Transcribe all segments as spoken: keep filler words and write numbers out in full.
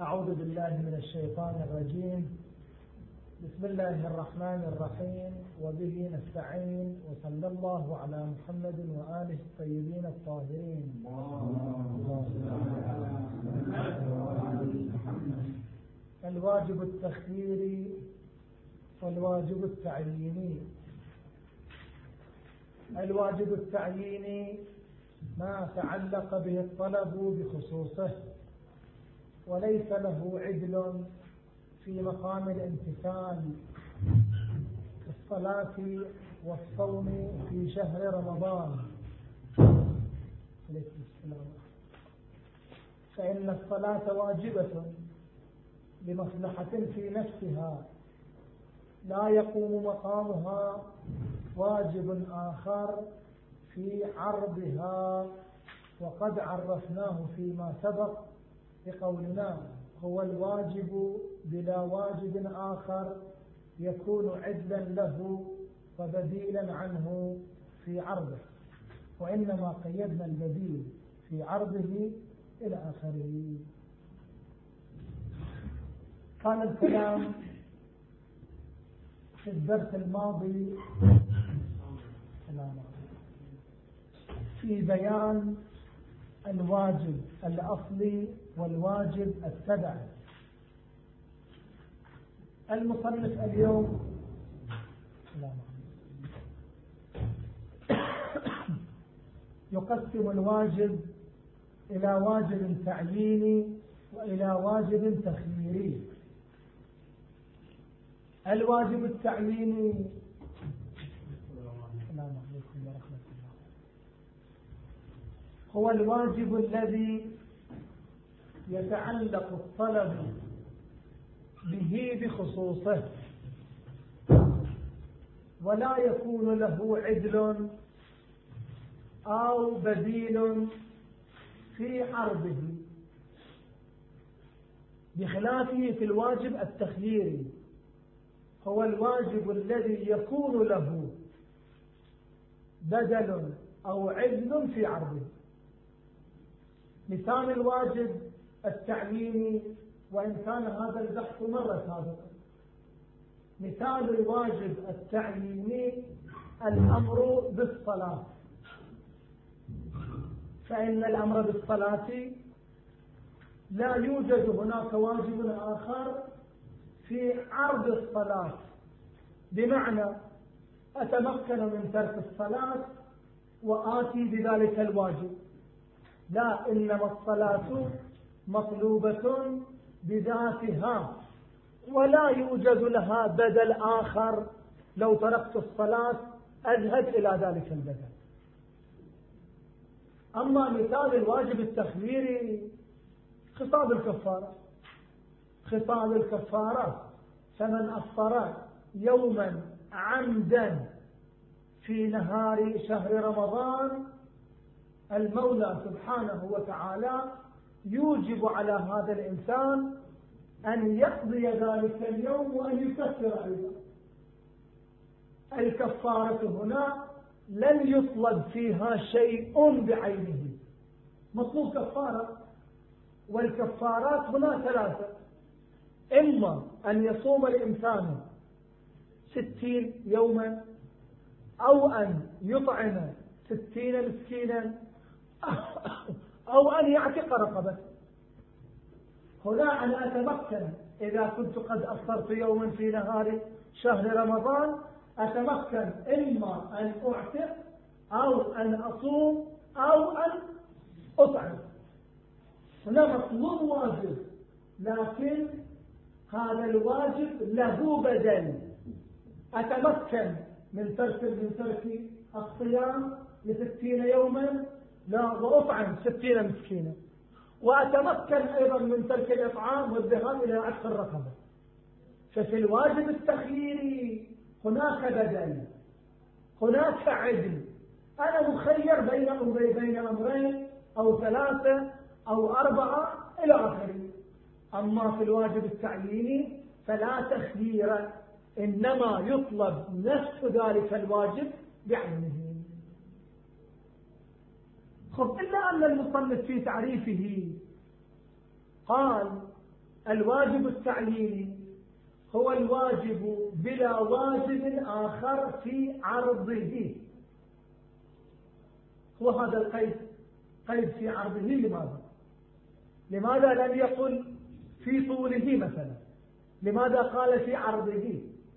أعوذ بالله من الشيطان الرجيم. بسم الله الرحمن الرحيم، وبه نستعين، وصلى الله على محمد وآله الطيبين الطاهرين. الواجب التخييري والواجب التعييني. الواجب التعييني ما تعلق به الطلب بخصوصه وليس له عدل في مقام الامتثال كالصلاة والصوم في شهر رمضان، فإن الصلاة واجبة لمصلحة في نفسها لا يقوم مقامها واجب آخر في عرضها، وقد عرفناه فيما سبق بقولنا هو الواجب بلا واجب آخر يكون عدلا له وبديلا عنه في عرضه، وإنما قيدنا البديل في عرضه إلى آخره. كان الكلام في الدرس الماضي في بيان الواجب الأصلي والواجب التبعي. المصنف اليوم يقسم الواجب إلى واجب تعييني وإلى واجب تخييري. الواجب التعييني هو الواجب الذي يتعلق الطلب به بخصوصه ولا يكون له عدل أو بديل في عرضه، بخلافه في الواجب التخييري هو الواجب الذي يكون له بدل أو عدل في عرضه. مثال الواجب التعييني، وإن كان هذا البحث مرة سابقا، مثال الواجب التعييني الأمر بالصلاة، فإن الأمر بالصلاة لا يوجد هناك واجب آخر في عرض الصلاة، بمعنى أتمكن من ترك الصلاة وآتي بذلك الواجب، لا، إنما الصلاة مطلوبة بذاتها ولا يوجد لها بدل آخر. لو تركت الصلاة أذهب إلى ذلك البدل. أما مثال الواجب التخييري خطاب الكفارة، خطاب الكفارة فمن أفطر يوما عمدا في نهار شهر رمضان، المولى سبحانه وتعالى يوجب على هذا الإنسان أن يقضي ذلك اليوم وأن يكفر أيضا. الكفارة هنا لن يطلب فيها شيء بعينه، مطلوب كفارة، والكفارات هنا ثلاثة: إما أن يصوم الإنسان ستين يوما، أو أن يطعم ستين مسكينا، أو أن يعتق رقبة. هنا أنا أتمكن إذا كنت قد أفطرت يوما في نهار شهر رمضان، أتمكن إما أن أعتق أو أن أصوم أو أن أطعم. هنا مطلوب واجب، لكن هذا الواجب له بدل. أتمكن من ترك من ترك الصيام لستين يوما، لا، وأطعم ستين مسكينا، وأتمكن أيضا من ترك الإطعام والذهاب إلى عتق الرقبة. ففي الواجب التخييري هناك بدل، هناك عدل، أنا مخير بين أمرين بين أمرين أو ثلاثة أو أربعة إلى آخره. أما في الواجب التعييني فلا تخيير، إنما يطلب نفس ذلك الواجب بعينه. خب، إلا أن المصنف في تعريفه قال الواجب التعييني هو الواجب بلا واجب آخر في عرضه. هو هذا القيد، قيد في عرضه. لماذا؟ لماذا لم يقل في طوله مثلا؟ لماذا قال في عرضه؟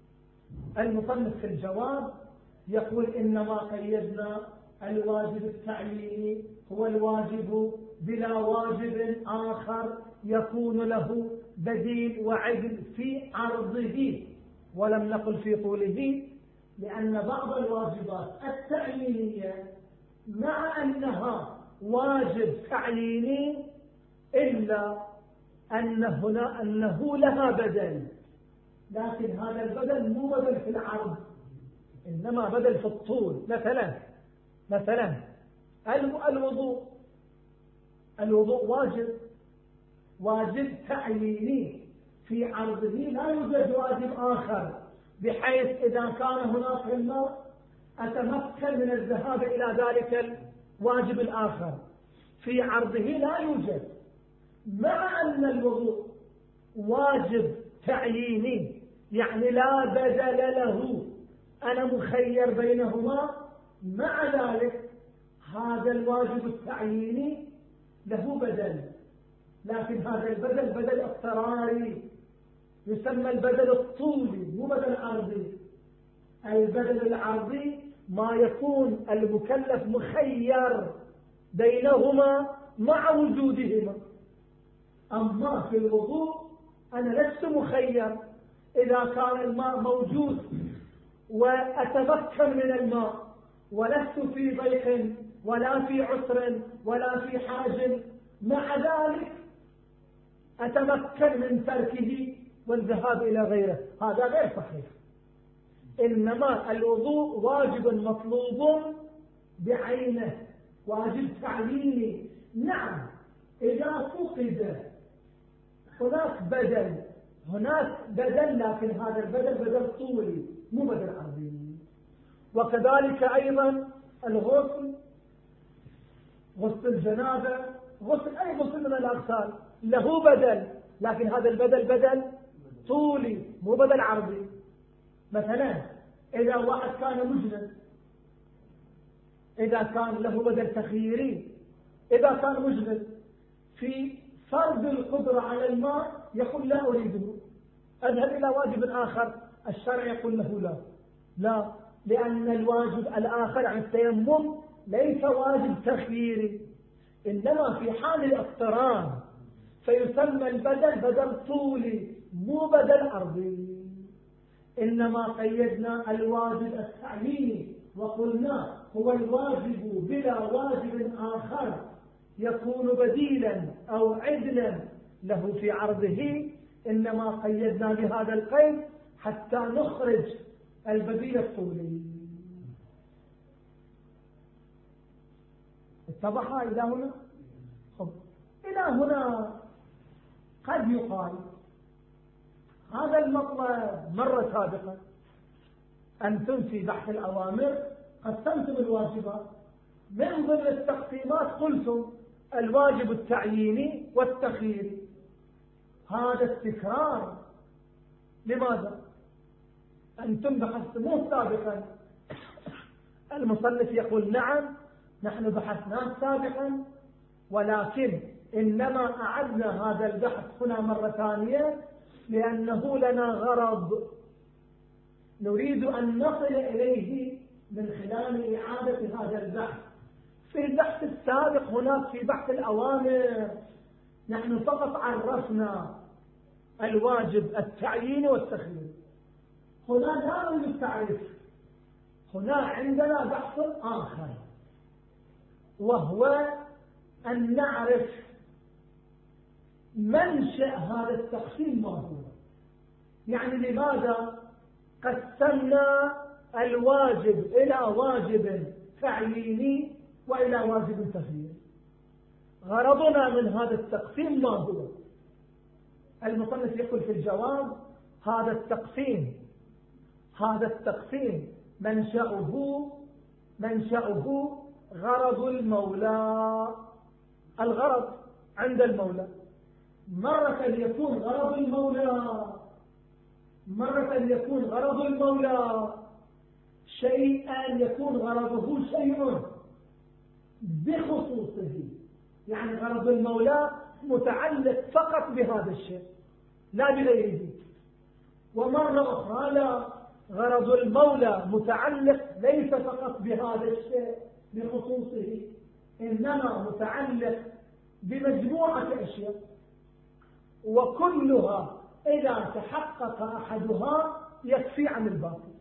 المصنف في الجواب يقول إنما قيدنا الواجب التعييني هو الواجب بلا واجب آخر يكون له بديل وعدل في عرضه، ولم نقل في طوله، لأن بعض الواجبات التعيينية مع أنها واجب تعييني إلا أن هنا أنه لها بدل، لكن هذا البدل مو بدل في العرض، إنما بدل في الطول. مثلا مثلا الوضوء الوضوء واجب واجب تعييني في عرضه، لا يوجد واجب آخر، بحيث إذا كان هناك الماء أتمكن من الذهاب إلى ذلك الواجب الآخر. في عرضه لا يوجد، مع أن الوضوء واجب تعييني يعني لا بدل له، أنا مخير بينهما، مع ذلك هذا الواجب التعييني له بدل، لكن هذا البدل بدل اضطراري، يسمى البدل الطولي مو بدل عرضي. البدل العرضي ما يكون المكلف مخير بينهما مع وجودهما. أما في الوضوء أنا لست مخير، إذا كان الماء موجود وأتمكن من الماء ولست في ضيق ولا في عسر ولا في حرج، مع ذلك أتمكن من تركه والذهاب إلى غيره، هذا غير صحيح. إنما الوضوء واجب مطلوب بعينه، واجب تعييني. نعم إذا فقد هناك بدل، هناك بدل، لكن هذا البدل بدل طولي مو بدل عرضي. وكذلك أيضا الغسل، غسل الجنابة، غسل أي غسل من الأغسال له بدل، لكن هذا البدل بدل طولي مو بدل عرضي. مثلا إذا واحد كان مجنب، إذا كان له بدل تخييري، إذا كان مجنب في فرض القدرة على الماء يقول لا أريده، أذهب إلى واجب آخر، الشرع يقول له لا لا، لأن الواجب الآخر عن التيمم ليس واجب تخييري، إنما في حال الاقتران فيسمى البدل بدل طولي مو بدل عرضي. إنما قيدنا الواجب التعييني وقلنا هو الواجب بلا واجب آخر يكون بديلا أو عدلا له في عرضه. إنما قيدنا بهذا القيد حتى نخرج البديل الطولي. اتضح إلى هنا؟ خب. إلى هنا قد يقال هذا المطلب مرة سابقة أنتم في بحث الأوامر قسمتم الواجبات، من ضمن التقسيمات قلتم الواجب التعييني والتخييري. هذا التكرار لماذا؟ أنتم بحثتموه سابقا. المصنف يقول نعم نحن بحثناه سابقا، ولكن إنما أعدنا هذا البحث هنا مرة ثانية لأنه لنا غرض نريد أن نصل إليه من خلال إعادة هذا البحث. في البحث السابق هناك في بحث الأوامر نحن فقط عرفنا الواجب التعيين والتخيير، هنا لا نريد التعريف، هنا عندنا بحث آخر وهو أن نعرف منشأ هذا التقسيم ما هو، يعني لماذا قسمنا الواجب إلى واجب تعييني وإلى واجب تخييري. غرضنا من هذا التقسيم ما هو؟ المصنف يقول في الجواب هذا التقسيم هذا التقسيم منشأه منشأه غرض المولى. الغرض عند المولى مرة يكون غرض المولى مرة يكون غرض المولى شيئا يكون غرضه شيء بخصوصه، يعني غرض المولى متعلق فقط بهذا الشيء لا بغيره. ومرة أخرى لا، غرض المولى متعلق ليس فقط بهذا الشيء بخصوصه، إنما متعلق بمجموعة أشياء، وكلها إذا تحقق أحدها يكفي عن الباقي.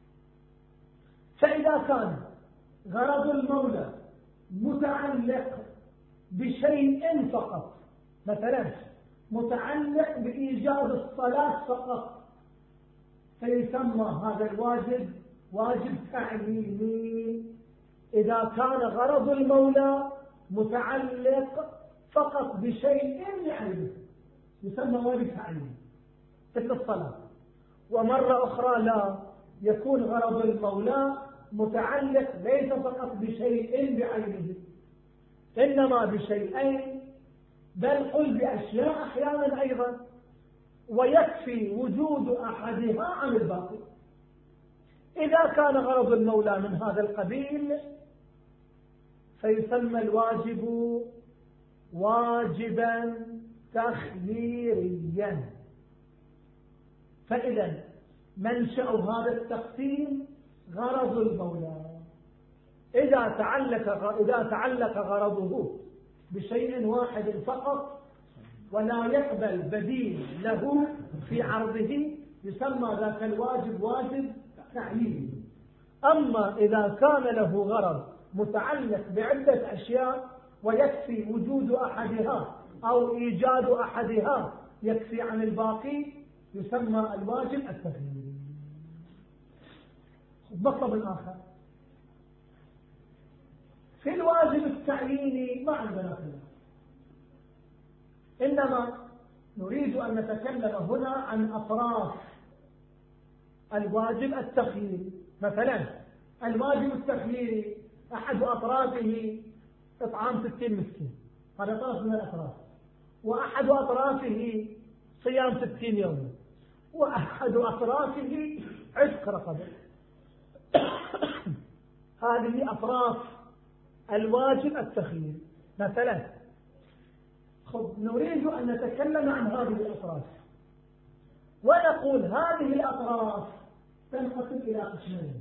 فإذا كان غرض المولى متعلق بشيء فقط، مثلا متعلق بإيجاد الصلاة فقط، فيسمى هذا الواجب واجب تعليمي. إذا كان غرض المولى متعلق فقط بشيء يعلمه يسمى واجب تعليمي مثل الصلاة. ومرة أخرى لا، يكون غرض المولى متعلق ليس فقط بشيء بعينه، إنما بشيئين، بل قل بأشياء أحيانا أيضا، ويكفي وجود أحدها عن الباقي. إذا كان غرض المولى من هذا القبيل فيسمى الواجب واجبا تخييريا. فإذا منشأ هذا التقسيم غرض المولى، إذا تعلق إذا تعلق غرضه بشيء واحد فقط ولا يقبل بديل له في عرضه يسمى ذاك الواجب واجب تعييني. أما إذا كان له غرض متعلق بعدة أشياء ويكفي وجود أحدها أو إيجاد أحدها يكفي عن الباقي يسمى الواجب التغييري. مطلب آخر في الواجب التعييني ما عندنا خلاف، إنما نريد أن نتكلم هنا عن أطراف الواجب التخييري. مثلا الواجب التخييري أحد أطرافه إطعام ستين مسكين، هذا طرف من الأطراف، وأحد أطرافه صيام ستين يوما، وأحد أطرافه عتق رقبة. هذه أطراف الواجب التخييري. مثلا خب نريد أن نتكلم عن هذه الأطراف ونقول هذه الأطراف تنقسم إلى قسمين.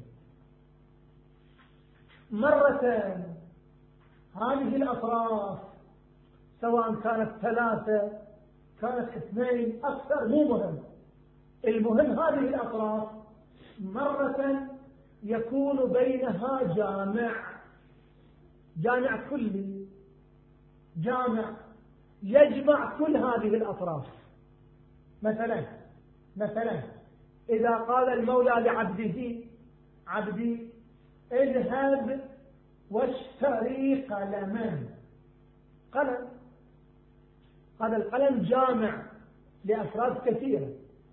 مرة هذه الأطراف سواء كانت ثلاثة كانت اثنين أكثر مو مهم، المهم هذه الأطراف مرة يكون بينها جامع، جامع كلي، جامع يجمع كل هذه الأطراف. مثلا مثلا إذا قال المولى لعبده عبدي اذهب واشتري قلما، قلم، هذا القلم جامع لأفراد كثيرة،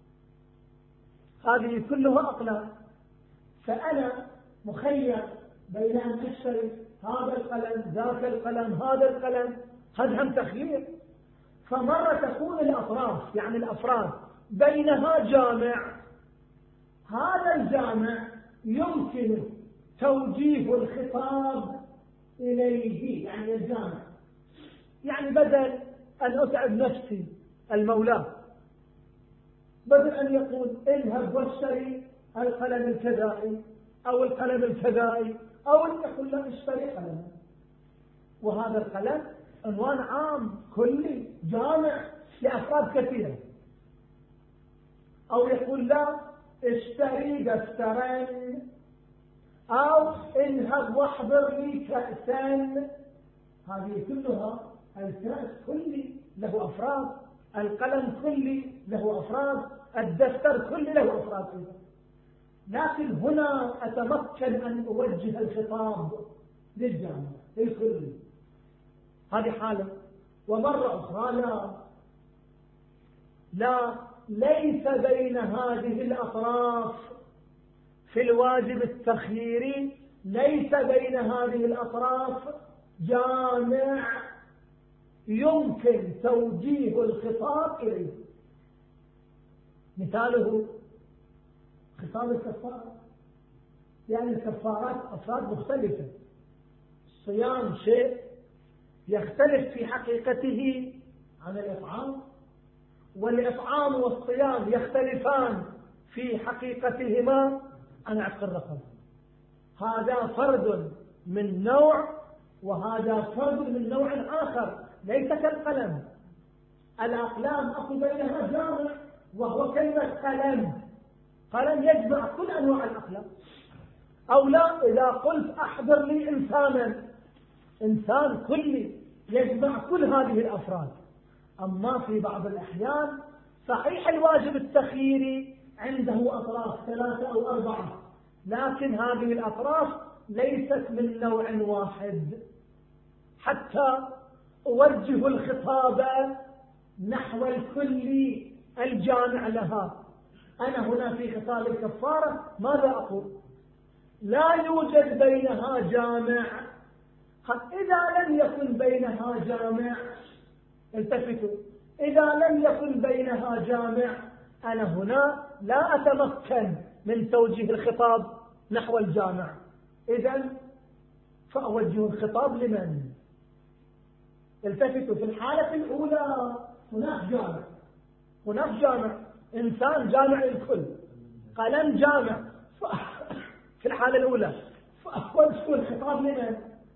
هذه كلها أقلام، فأنا مخير بين أن أشتري هذا القلم ذاك القلم هذا القلم، هذا هم تخيير. فمرة تكون الأطراف يعني الأفراد بينها جامع، هذا الجامع يمكن توجيه الخطاب إليه، يعني الجامع، يعني بدل أن أتعب نفسي المولى، بدل أن يقول اذهب واشتري القلم الكذائي أو القلم الكذائي، أو أن يقول لا اشتري قلم، وهذا القلم عنوان عام كلي جامع لأفراد كثيرة، أو يقول لا اشتري دفترين، أو اذهب واحضر لي كأسا. هذه كلها الكأس كلي له أفراد، القلم كلي له أفراد، الدفتر كلي له أفراد أيضا. لكن هنا أتمكن أن أوجه الخطاب للجامع للكل، هذه حالة. ومرة أخرى لا لا ليس بين هذه الأطراف في الواجب التخييري، ليس بين هذه الأطراف جامع يمكن توجيه الخطاب إليه. مثاله خطاب الكفارة، يعني الكفارات أفراد مختلفة. الصيام شيء يختلف في حقيقته عن الإطعام، والإطعام والصيام يختلفان في حقيقتهما عن عتق الرقبة. هذا فرد من نوع وهذا فرد من نوع آخر، ليس كالقلم. الأقلام أقول بينها جامع وهو كلمة قلم، قلم يجمع كل أنواع الأقلام. أو لا، إذا قلت أحضر لي إنسانا، إنسان كلي يجمع كل هذه الأفراد. أما في بعض الأحيان صحيح الواجب التخييري عنده أطراف ثلاثة أو أربعة، لكن هذه الأطراف ليست من نوع واحد، حتى أوجه الخطاب نحو الكل الجامع لها. أنا هنا في خطاب الكفارة ماذا أقول؟ لا يوجد بينها جامع. إذا لم يكن بينها جامع، التفتوا، إذا لم يكن بينها جامع أنا هنا لا أتمكن من توجيه الخطاب نحو الجامع. إذن فأوجه الخطاب لمن؟ التفتوا، في الحالة الأولى هناك جامع، هناك جامع، إنسان جامع للكل، قلم جامع. في الحالة الأولى فأوجه الخطاب لمن؟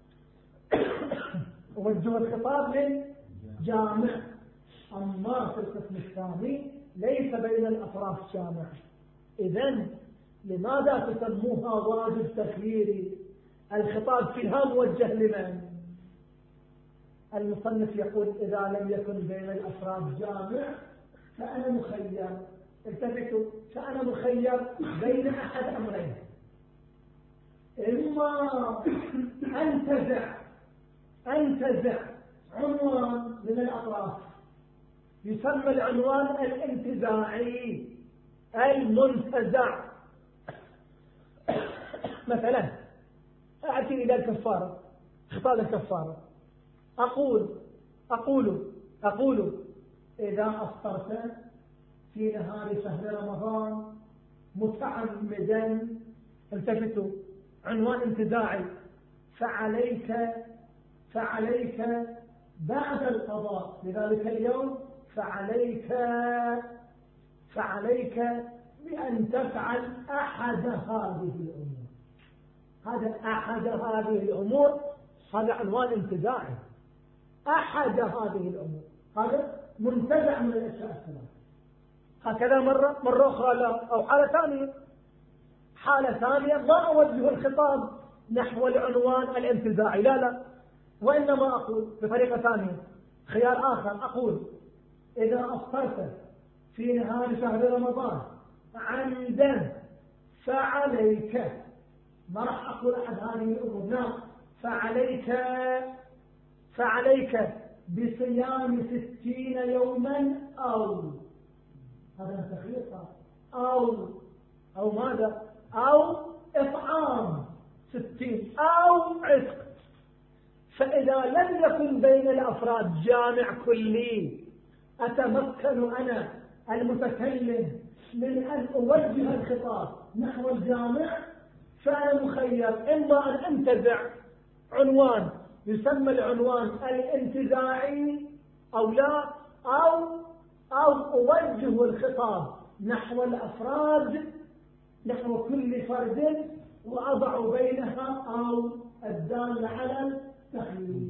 أوجه الخطاب للجامع. أما في القسم الثاني ليس بين الأطراف جامع. إذن لماذا تسموها واجب تخييري؟ الخطاب فيها موجه لمن؟ المصنف يقول إذا لم يكن بين الأفراد جامع فأنا مخير. التفتوا، فأنا مخير بين أحد أمرين: إما أنتزع أنتزع عنوان من الأطراف يسمى العنوان الانتزاعي المنتزع. مثلا أأتي إلى الكفارة، خطاب الكفارة، أقول أقول أقول إذا أفطرت في نهار شهر رمضان متعمدا، التفتوا، عنوان انتزاعي، فعليك فعليك بعد القضاء لذلك اليوم فعليك فعليك بأن تفعل أحد هذه الأمور. هذا أحد هذه الأمور، هذا عنوان انتزاعي. أحد هذه الأمور هذا منتزع من الأشياء الثلاثة. هكذا مرة مرة أخرى لا. أو حالة ثانية، حالة ثانية ما أوجه الخطاب نحو العنوان الانتزاعي، لا لا، وإنما أقول بطريقة ثانية، خيار آخر، أقول إذا أفطرت في نهار شهر رمضان عمدا فعليك، ما راح أقول أحد هذه الأمور، نعم، فعليك فعليك بصيام ستين يوما أو، هذا تخيير، أو أو ماذا؟ أو إطعام ستين أو عتق. فإذا لم يكن بين الأفراد جامع كلي أتمكن أنا المتكلم من أن أوجه الخطاب نحو الجامع، فأنا مخير إما أن أنتزع عنوان يسمى العنوان الانتزاعي أو لا، أو أو أوجه الخطاب نحو الأفراد، نحو كل فرد، وأضع بينها أو الدالة على التخيير.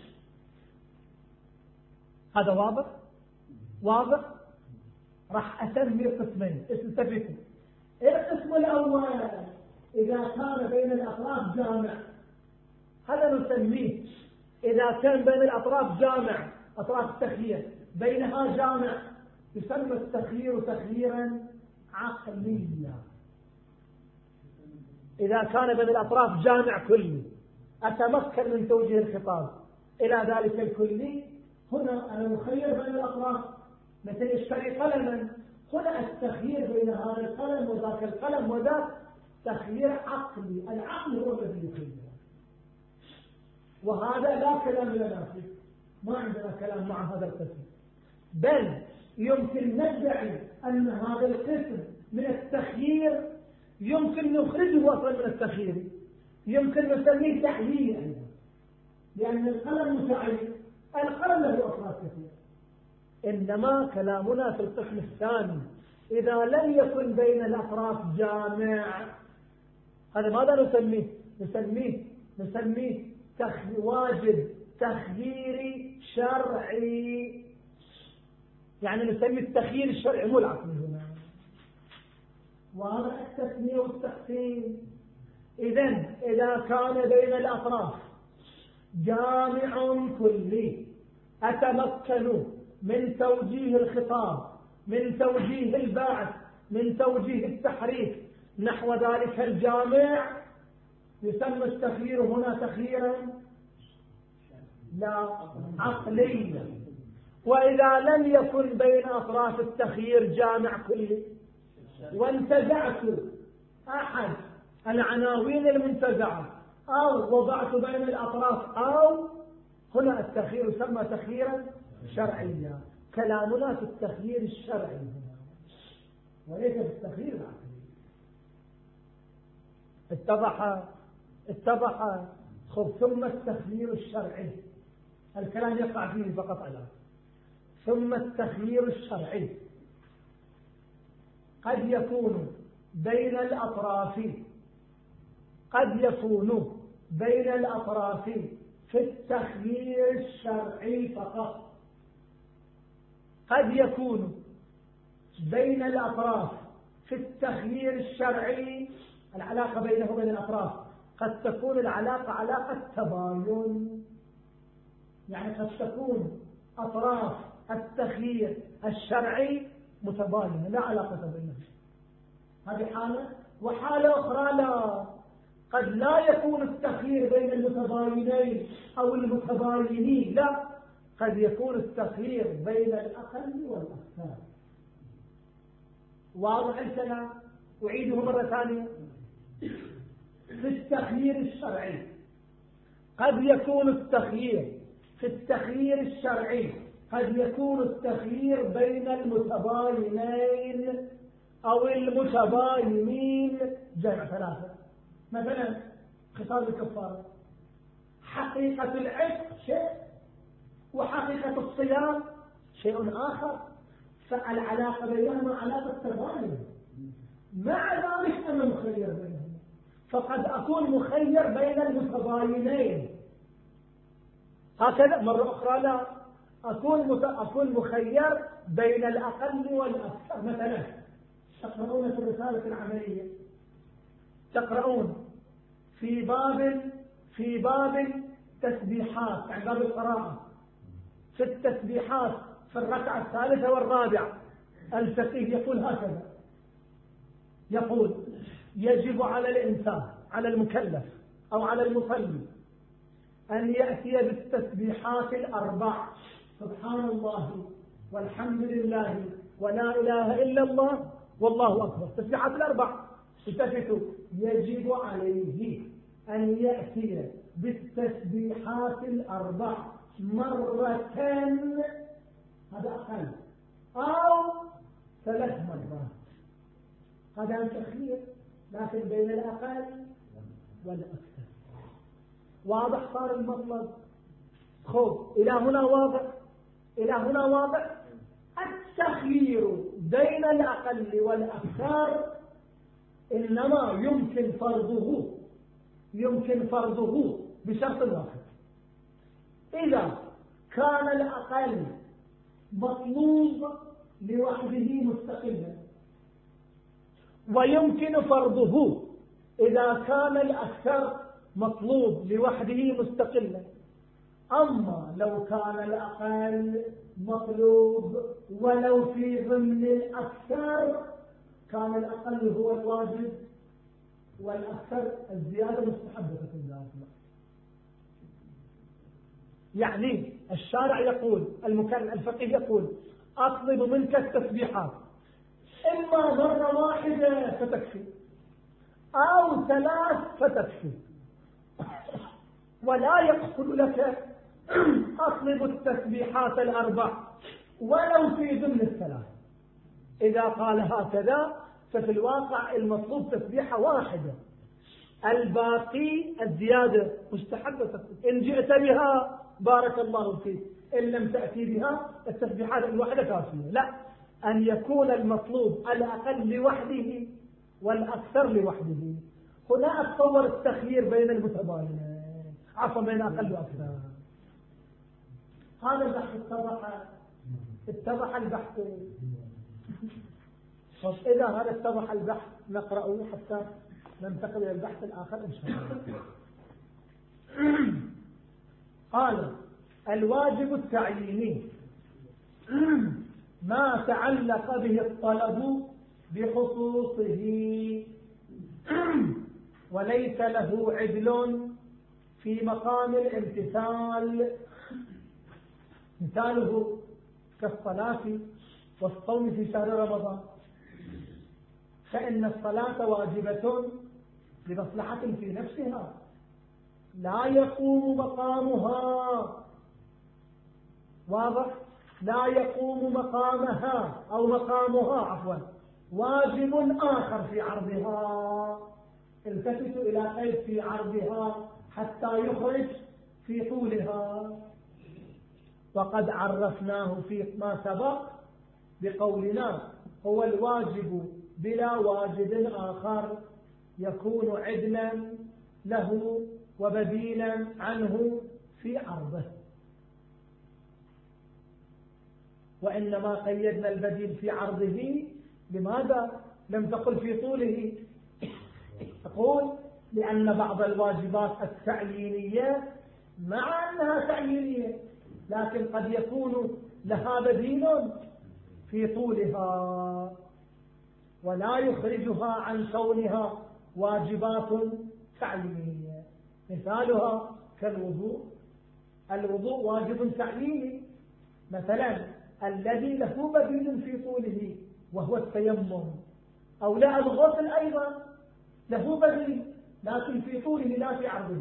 هذا واضح؟ واضح؟ راح أسمي قسمين، استفدوا. القسم الأول إذا كان بين الأطراف جامع، هذا نسميه إذا كان بين الأطراف جامع، أطراف التخيير بينها جامع، يسمى التخيير تخييرا عقليا. إذا كان بين الأطراف جامع كلي أتمكن من توجيه الخطاب إلى ذلك الكلي. هنا أنا مخير بين الأطراف، مثل اشتري قلما، هنا التخيير بين هذا القلم وذاك القلم وذاك تخيير عقلي، العقل هو الذي يخير، وهذا لا كلام لنا فيه. ما عندنا كلام مع هذا القسم، بل يمكن ندعي أن هذا القسم من التخيير يمكن نخرجه أصلا من التخيير، يمكن نسميه تحليل، لأن القلم متعين، القلم له أفراد كثيرة. إنما كلامنا في القسم الثاني إذا لم يكن بين الأطراف جامع، هذا ماذا نسميه؟ نسميه نسميه تخ... واجب تخييري شرعي، يعني نسميه التخيير الشرعي مو العقلي هنا. وهذا التسمية والتقسيم. إذن إذا كان بين الأطراف جامع كلي أتمكن من توجيه الخطاب، من توجيه البعث، من توجيه التحريك نحو ذلك الجامع، يسمى التخيير هنا تخييرا لا عقليا. وإذا لم يكن بين أطراف التخيير جامع كلي وانتزعت أحد العناوين المنتزعة أو وضعت بين الأطراف أو، هنا التخيير يسمى تخييرا شرعيا. كلامنا في التخيير الشرعي هنا وليس في التخيير العقلي. اتضح اتضح خذ. ثم التخيير الشرعي، الكلام يقع فيه فقط الآن. ثم التخيير الشرعي قد يكون بين الأطراف قد يكون بين الأطراف في التخيير الشرعي فقط. قد يكون بين الأطراف في التخيير الشرعي، العلاقة بينه وبين الأطراف قد تكون العلاقة علاقة تباين، يعني قد تكون أطراف التخيير الشرعي متباينة لا علاقة بينهم، هذه حالة. وحالة أخرى لا، قد لا يكون التخيير بين المتباينين أو المتباينين، لا، قد يكون التخيير بين الأقل والأكثر. واضح الكلام؟ أعيده مرة ثانية. في التخيير الشرعي قد يكون التخيير في التخيير الشرعي قد يكون التخيير بين المتباينين أو المتباينين جمع ثلاثة. مثلا خطاب الكفارة، حقيقة العتق شيء وحقيقة الصيام شيء آخر، فالعلاقة بينهما علاقة تباين، مع ذلك أنا مخير بينهما، فقد أكون مخير بين المتباينين. هكذا مرة أخرى لا، أكون مت... أكون مخير بين الأقل والأكثر. مثلا تقرؤون في الرسالة العملية، تقرؤون في باب في باب تسبيحات، يعني باب القراءة، في التسبيحات في الركعة الثالثة والرابعة الفقيه يقول هكذا، يقول يجب على الإنسان، على المكلف أو على المصلي، أن يأتي بالتسبيحات الأربع، سبحان الله والحمد لله ولا إله إلا الله والله أكبر، تسبيحات الأربع. التفتوا، يجب عليه أن يأتي بالتسبيحات الأربع مرتين، هذا أقل، أو ثلاث مرات. هذا تخيير، لكن بين الأقل والأكثر. واضح صار المطلب؟ خذ إلى هنا واضح، إلى هنا واضح. التخيير بين الأقل والأكثر إنما يمكن فرضه يمكن فرضه بشرط واحد، إذا كان الأقل مطلوب لوحده مستقلا، ويمكن فرضه إذا كان الأكثر مطلوب لوحده مستقلا. أما لو كان الأقل مطلوب ولو في ضمن الأكثر، كان الأقل هو الواجب والأكثر الزيادة مستحبة في ذلك. يعني الشارع يقول، المكلف الفقيه يقول أطلب منك التسبيحات إما مرة واحدة فتكفي أو ثلاث فتكفي، ولا يقصد لك أطلب التسبيحات الأربع ولو في ضمن الثلاث. إذا قال هكذا ففي الواقع المطلوب تسبيحة واحدة، الباقي الزيادة مستحبة. إن جئت بها بارك الله فيك، إن لم تأتي بها التسبيحات الواحدة كافية. لا، أن يكون المطلوب الأقل لوحده والأكثر لوحده. هنا أتصور التخيير بين المتباينين، عفوا بين أقل وأكثر. هذا البحث اتضح اتضح البحث. إذا هذا اتضح البحث نقرأه حتى ننتقل إلى البحث الآخر إن شاء الله. قال الواجب التعييني ما تعلق به الطلب بخصوصه وليس له عدل في مقام الامتثال، مثاله كالصلاة والصوم في شهر رمضان، فإن الصلاة واجبة لمصلحة في نفسها لا يقوم مقامها، واضح؟ لا يقوم مقامها أو مقامها عفوا واجب آخر في عرضها. التفتوا إلى قيد في عرضها حتى يخرج في طولها، وقد عرفناه في ما سبق بقولنا هو الواجب بلا واجب آخر يكون عدلا له وبديلا عنه في عرضه. وإنما قيدنا البديل في عرضه. لماذا لم تقل في طوله؟ أقول لأن بعض الواجبات التعيينية مع أنها تعيينية لكن قد يكون لها بديل في طولها ولا يخرجها عن كونها واجبات تعيينية. مثالها كالوضوء، الوضوء واجب تعييني مثلا الذي له بديل في طوله وهو التيمم، أو لا الغسل أيضا له بديل لكن في طوله لا في عرضه،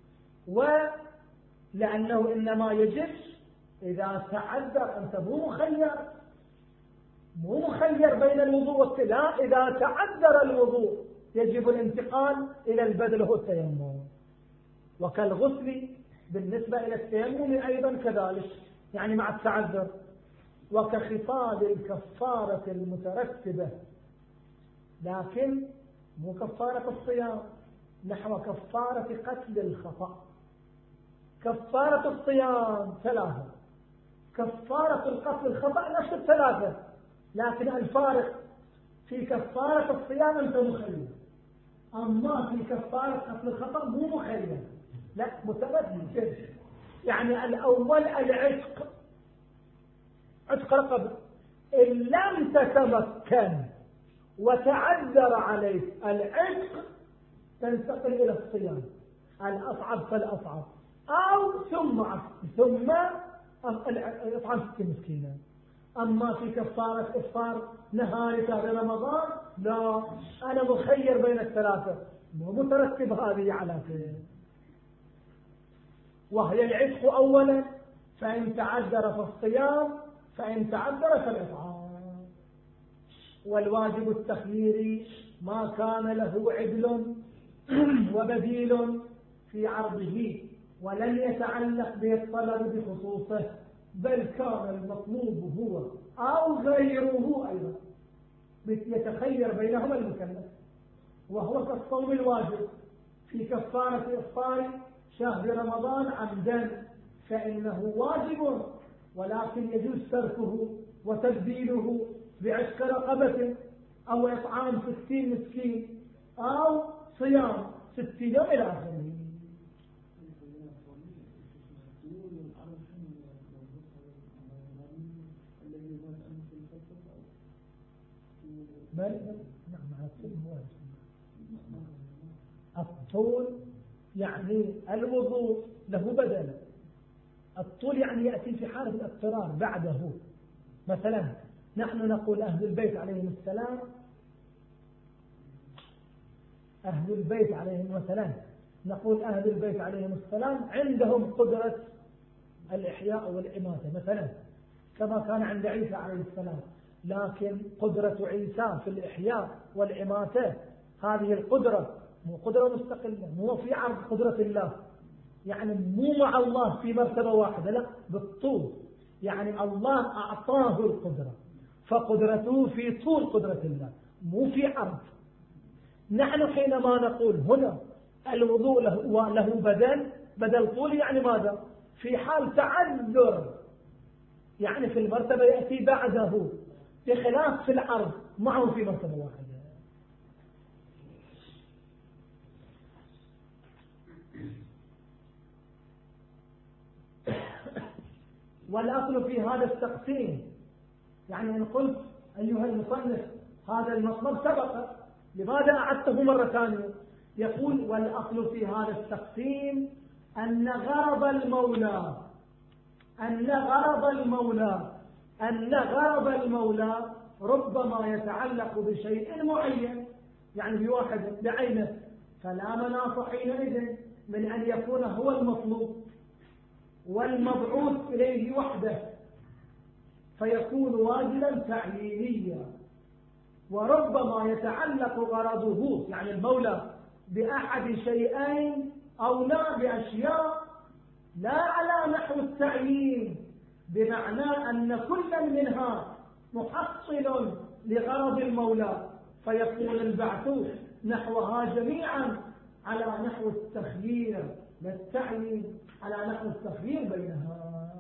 ولأنه إنما يجب إذا تعذر. أنت مو مخير مو مخير بين الوضوء والتيمم، إذا تعذر الوضوء يجب الانتقال إلى البدل هو التيمم. وكالغسل بالنسبة إلى التيمم أيضا كذلك، يعني مع التعذر. وكخصال الكفارة المترتبة لكن مو كفارة الصيام، نحو كفارة قتل الخطأ. كفارة الصيام ثلاثة، كفارة القتل الخطأ نفس الثلاثة، لكن الفارق في كفارة الصيام أنت مخير، أما في كفارة قتل الخطأ مو مخير، لا متردد. يعني الأول العتق، عتق رقبة، إن لم تتمكن وتعذر عليك العتق تنتقل إلى الصيام، الأصعب فالأصعب، أو ثم ثم إطعام ستين مسكينا. أما في كفارة إفطار نهار شهر رمضان لا، أنا مخير بين الثلاثة، مو مترتب هذه على خير. وهي العتق أولا، فإن تعذر فالصيام، فإن تعذر فالإطعام. والواجب التخييري ما كان له عدل وبديل في عرضه ولم يتعلق بالطلب بخصوصه، بل كان المطلوب هو أو غيره أيضا يتخير بينهما المكلف. وهو كالصوم الواجب في كفارة إفطار شهر رمضان عمدا، فإنه واجب ولكن يجوز تركه وتبديله بعشق رقبة أو إطعام ستين مسكين أو صيام ستين يوم إلى آخره. الطول يعني الوضوء له بدل، الطول يعني يأتي في حالة الاضطرار بعده. مثلا نحن نقول أهل البيت عليهم السلام، أهل البيت عليهم مثلا نقول أهل البيت عليهم السلام عندهم قدرة الإحياء والإماتة مثلا كما كان عند عيسى عليه السلام، لكن قدرة عيسى في الإحياء والإماتة هذه القدرة مو قدرة مستقلة، مو في عرض قدرة الله، يعني مو مع الله في مرتبة واحدة، لا بالطول، يعني الله أعطاه القدرة فقدرته في طول قدرة الله مو في عرض. نحن حينما نقول هنا الوضوء له, له بدل بدل طول، يعني ماذا؟ في حال تعذر، يعني في المرتبة يأتي بعده، بخلاف في العرض معه في مرتبة واحدة. والأصل في هذا التقسيم، يعني إن قلت أيها المصنف هذا المطلب سبق، لماذا أعدته مرة ثانية؟ يقول والأصل في هذا التقسيم أن غرض المولى أن غرض المولى أن غرض المولى ربما يتعلق بشيء معين، يعني بواحد بعينه، فلا مناص حينئذ من أن يكون هو المطلوب والمبعوث إليه وحده، فيكون واجبا تعيينيا. وربما يتعلق غرضه يعني المولى بأحد شيئين أو لا بأشياء لا على نحو التعيين، بمعنى أن كل منها محصل لغرض المولى، فيكون البعث نحوها جميعا على نحو التخيير، لا التعيين، على نحو التخيير بينها.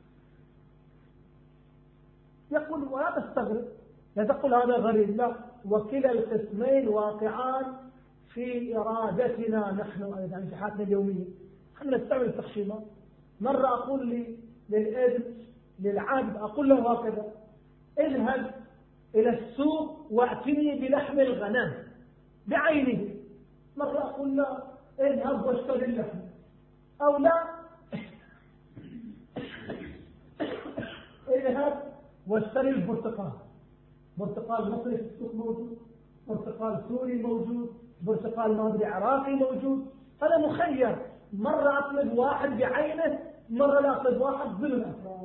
يقول ولا تستغرب، لا تقول هذا غريب، لا، وكلا القسمين واقعان في إرادتنا نحن أيضا في حياتنا اليومية. نحن نستعمل التخشيمات، مرة أقول لي للابن للعبد أقول له هكذا اذهب إلى السوق وأتني بلحم الغنم بعينه، مرة أقول له اذهب واشتري اللحم، أو لا اذهب واشتري البرتقال، برتقال مصري في السوق موجود، برتقال سوري موجود، برتقال مادري عراقي موجود، فأنا مخير، مرة أطلب واحد بعينه، مرة لا أطلب واحد ضمن أفراد.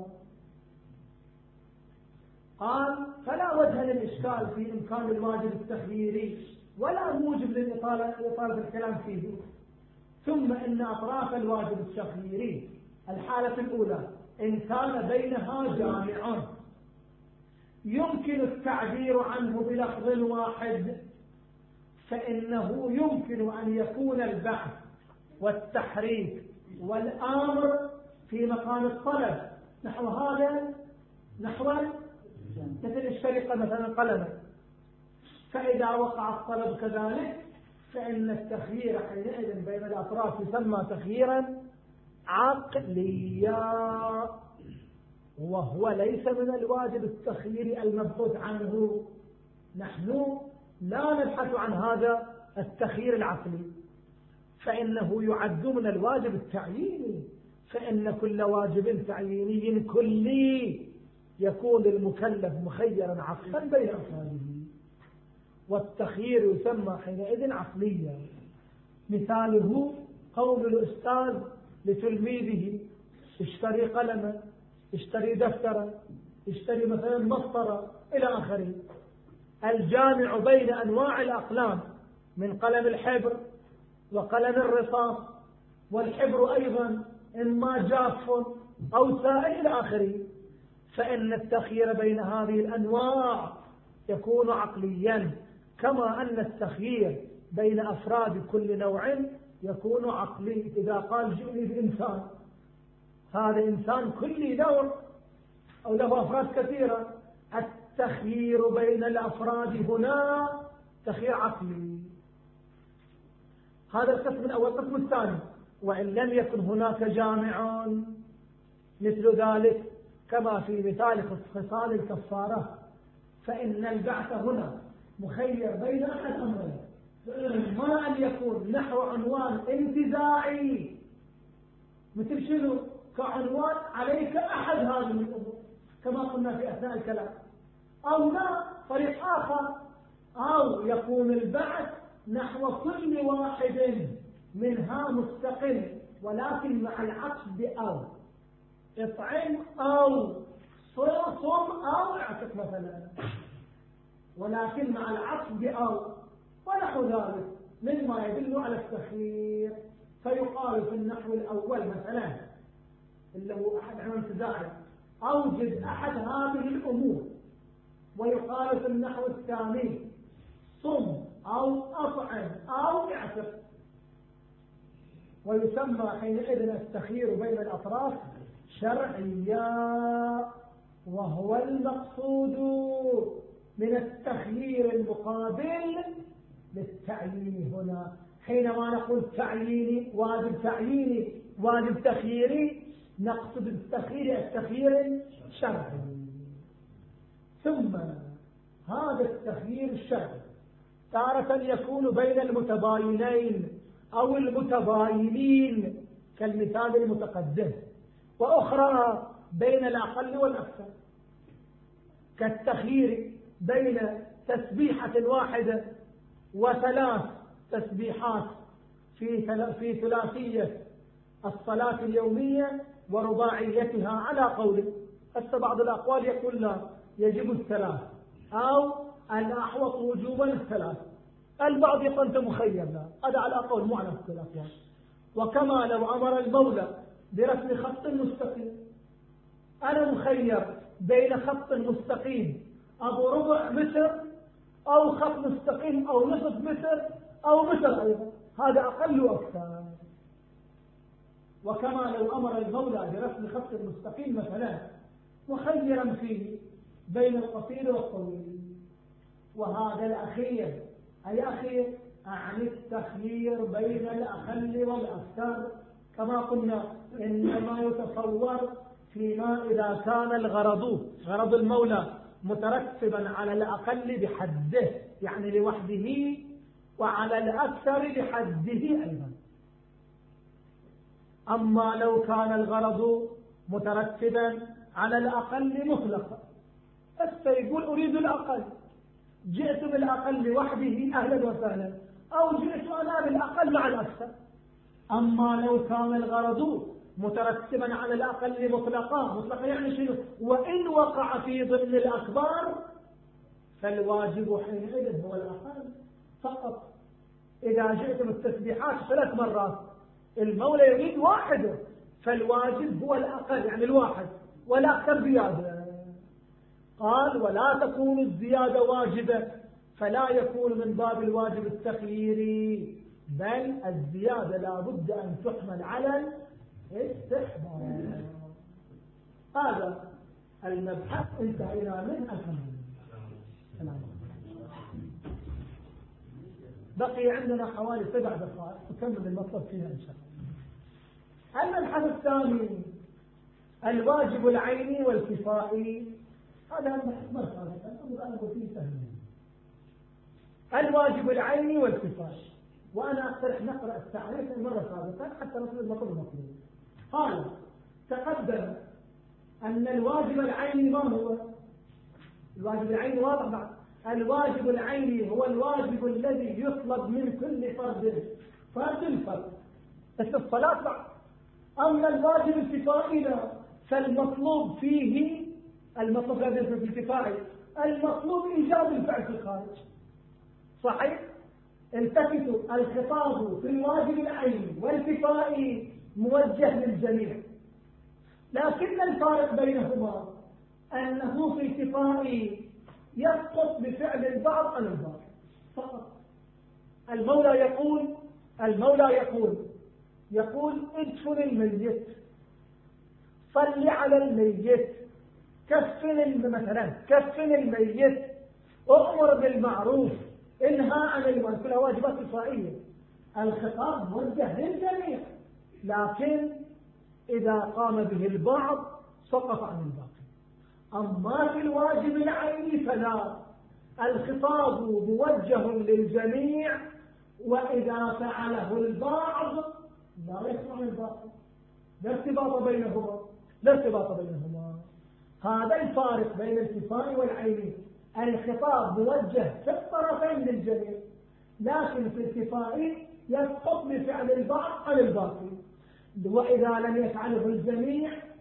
قال فلا وجه للإشكال في إمكان الواجب التخييري ولا موجب للإطالة الكلام فيه. ثم إن أطراف الواجب التخييري الحالة الأولى إن كان بينها جامع يمكن التعبير عنه بلفظ واحد، فإنه يمكن أن يكون البحث والتحريك والأمر في مقام الطلب، نحو هذا نحو مثل الشرقة مثلا قلما، فإذا وقع الطلب كذلك فإن التخيير حينئذ بين الأطراف يسمى تخييرا عقليا، وهو ليس من الواجب التخيير المبحوث عنه. نحن لا نبحث عن هذا التخيير العقلي، فإنه يعد من الواجب التعييني، فإن كل واجب تعييني كلي يكون المكلف مخيرا عقلا بين أفراده، والتخيير يسمى حينئذ عقليا. مثاله قول الأستاذ لتلميذه اشتري قلما، اشتري دفترا، اشتري مثلا مسطرة إلى آخره. الجامع بين أنواع الأقلام من قلم الحبر وقلم الرصاص، والحبر أيضا إما جاف أو سائل إلى آخره، فإن التخيير بين هذه الأنواع يكون عقليا، كما أن التخيير بين أفراد كل نوع يكون عقلي. إذا قال جئني بإنسان، هذا إنسان كل نوع أو له أفراد كثيرة، التخيير بين الأفراد هنا تخيير عقلي. هذا القسم الأول. القسم الثاني وإن لم يكن هناك جامع مثل ذلك كما في مثال خصال الكفارة، فإن البعث هنا مخير بين أحد أمرين، ما أن يكون نحو عنوان انتزاعي مثل شنو؟ كعنوان عليك أحد هذه الأمور كما قلنا في أثناء الكلام، أو لا طريق آخر، أو يكون البعث نحو كل واحد منها مستقل ولكن مع العطف بأو، اطعم أو صم أو اعتق مثلا، ولكن مع العطف بأو ونحو ذلك مما يدل على التخيير. فيقال في النحو الأول مثلا اللي هو أحد عمل تزاعل أوجد أحد هذه الأمور، ويقال في النحو الثاني صم أو أطعم أو اعتق. ويسمى حينئذ التخيير بين الأطراف شرعيا، وهو المقصود من التخيير المقابل للتعيين. هنا حينما نقول تعييني واجب تعييني واجب تخييري نقصد بالتخيير التخيير الشرعي. ثم هذا التخيير الشرعي تارة يكون بين المتباينين أو المتباينين كالمثال المتقدم، وأخرى بين الأقل والأكثر كالتخيير بين تسبيحة واحدة وثلاث تسبيحات في في ثلاثية الصلاة اليومية ورباعيتها على قول. حتى بعض الأقوال يقول لا يجب الثلاث أو الأحوط وجوبا الثلاث، البعض يقول أنت مخير، لا هذا على قول مو على كل الأقوال. وكما لو أمر المولى برسم خط مستقيم، أنا مخير بين خط مستقيم أبو ربع متر أو خط مستقيم أو نصف متر أو متر أيضا، هذا أقل وأكثر. وكما لو أمر المولى برسم خط مستقيم مثلا مخيرا فيه بين القصير والطويل. وهذا الأخير أي أخير أعني التخيير بين الأقل والأكثر، كما قلنا إنما يتصور فيما إذا كان الغرض غرض المولى مترتبا على الأقل بحده يعني لوحده، وعلى الأكثر بحده أيضا. أما لو كان الغرض مترتبا على الأقل مطلقا، فسيقول أريد الأقل، جئت بالأقل وحده أهلا وسهلا، أو جئت أنا بالأقل مع الأكثر. أما لو كان الغرض مترتبا على الأقل مطلقا، مطلقا يعني شنو؟ وإن وقع في ضمن الأكبار فالواجب حينئذ هو الأقل فقط. إذا جئت بالتسبيحات ثلاث مرات المولى يريد واحده، فالواجب هو الأقل يعني الواحد، ولا أكثر زيادة. قال ولا تكون الزيادة واجبة، فلا يكون من باب الواجب التخييري، بل الزيادة لا بد أن تحمل على الاستحباب. هذا المبحث انتهينا منه. الحمد بقي عندنا حوالي سبع دقائق نكمل المطلب فيها إن شاء الله. المبحث الثاني الواجب العيني والكفائي. هذا المبحث ما سابقا أنا أقول فيه سهل. الواجب العيني والكفائي، وأنا أقترح نقرأ التعريف المرة سابقا حتى نصل المطلب المطلوب. قال تقدم أن الواجب العيني ما هو؟ الواجب العيني واضح بعد. الواجب العيني هو الواجب الذي يطلب من كل فرد فرد فرد بس الصلاة بعد. أما الواجب الكفائي فالمطلوب فيه المطلوب في الكفائي المطلوب إيجاب الفعل في الخارج. صحيح؟ التفتوا الخطاب في الواجب العيني والكفائي موجه للجميع، لكن الفارق بينهما أنه في الكفائي يسقط بفعل البعض عن البعض فقط. المولى يقول المولى يقول يقول ادفن الميت، صل على الميت، كفن مثلا كفن الميت، أمر بالمعروف، انهى عن المنكر، كلها واجبات كفائية. الخطاب موجه للجميع، لكن إذا قام به البعض سقط عن الباقي. أما في الواجب العيني فلا، الخطاب موجه للجميع، وإذا فعله البعض لا يسمع الباقي، لا ارتباط بينهما لا ارتباط بينهما. هذا الفارق بين الكفائي والعيني. الخطاب موجه في الطرفين للجميع، لكن في الكفائي يسقط بفعل البعض عن الباقي، وإذا لم يفعله الجميع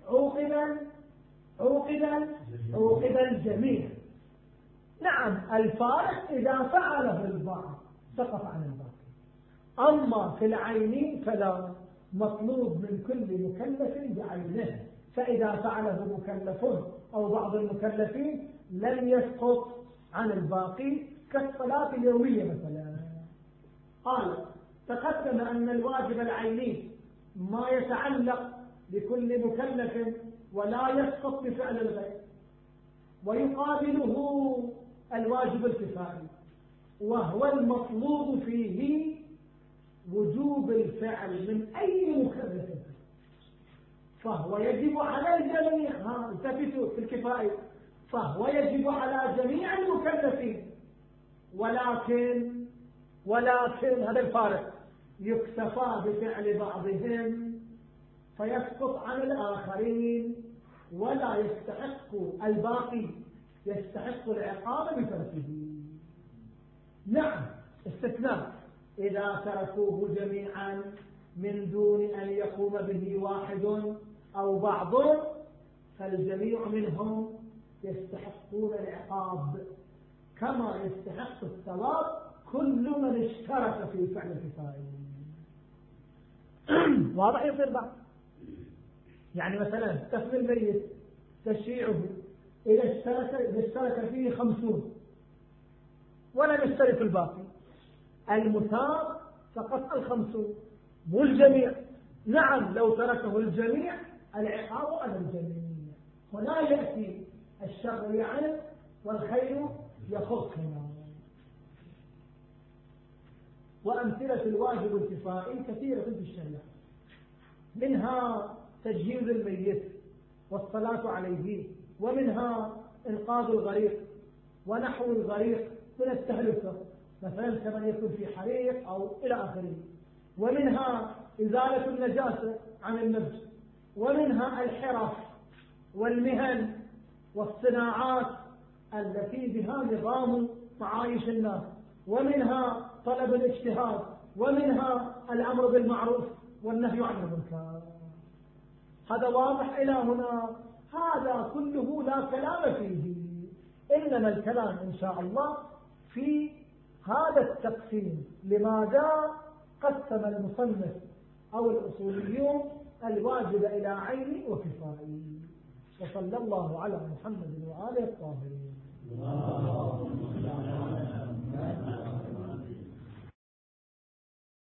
عوقب عوقب عوقب الجميع. نعم الفارق إذا فعله البعض سقط عن الباقي، أما في العين فلا، مطلوب من كل مكلف بعينه، فإذا فعله مكلف أو بعض المكلفين لن يسقط عن الباقي كالصلاة اليومية مثلا. قال تقدم أن الواجب العيني ما يتعلق بكل مكلف ولا يسقط بفعل الغير، ويقابله الواجب الكفائي وهو المطلوب فيه وجوب الفعل من أي مكلف، فهو يجب على الجميع. ها التفتوا في الكفائي، فهو يجب على جميع المكلفين، ولكن ولكن هذا الفارق، يكتفى بفعل بعضهم فيسقط عن الآخرين، ولا يستحق الباقي يستحق العقاب بتركه. نعم استثناء إذا تركوه جميعا من دون أن يقوم به واحد أو بعض فالجميع منهم يستحقون العقاب كما يستحق الثواب كل من اشترك في فعل الكفاية. واضح يصير بعض، يعني مثلا دفن الميت تشييعه إذا اشترك, إذا اشترك فيه خمسون ولم يشترك الباقي، المثاب فقط الخمسون مو الجميع. نعم لو تركه الجميع العقاب على الجميع، هنا يأتي الشر يعرف والخير يخص هنا. وأمثلة الواجب الكفائي كثيرة في الشريعة، منها تجهيز الميت والصلاة عليه، ومنها إنقاذ الغريق ونحو الغريق من التهلكة مثلا كمن يكون في حريق أو إلى آخره، ومنها إزالة النجاسة عن المسجد، ومنها الحرف والمهن والصناعات التي بها نظام معايش الناس، ومنها طلب الاجتهاد، ومنها الأمر بالمعروف والنهي عن المنكر. هذا واضح إلى هنا؟ هذا كله لا كلام فيه، إنما الكلام إن شاء الله في هذا التقسيم. لماذا قسم المصنف أو الأصوليون الواجب إلى عين وكفائي؟ وصلى الله على محمد وآله الطاهرين.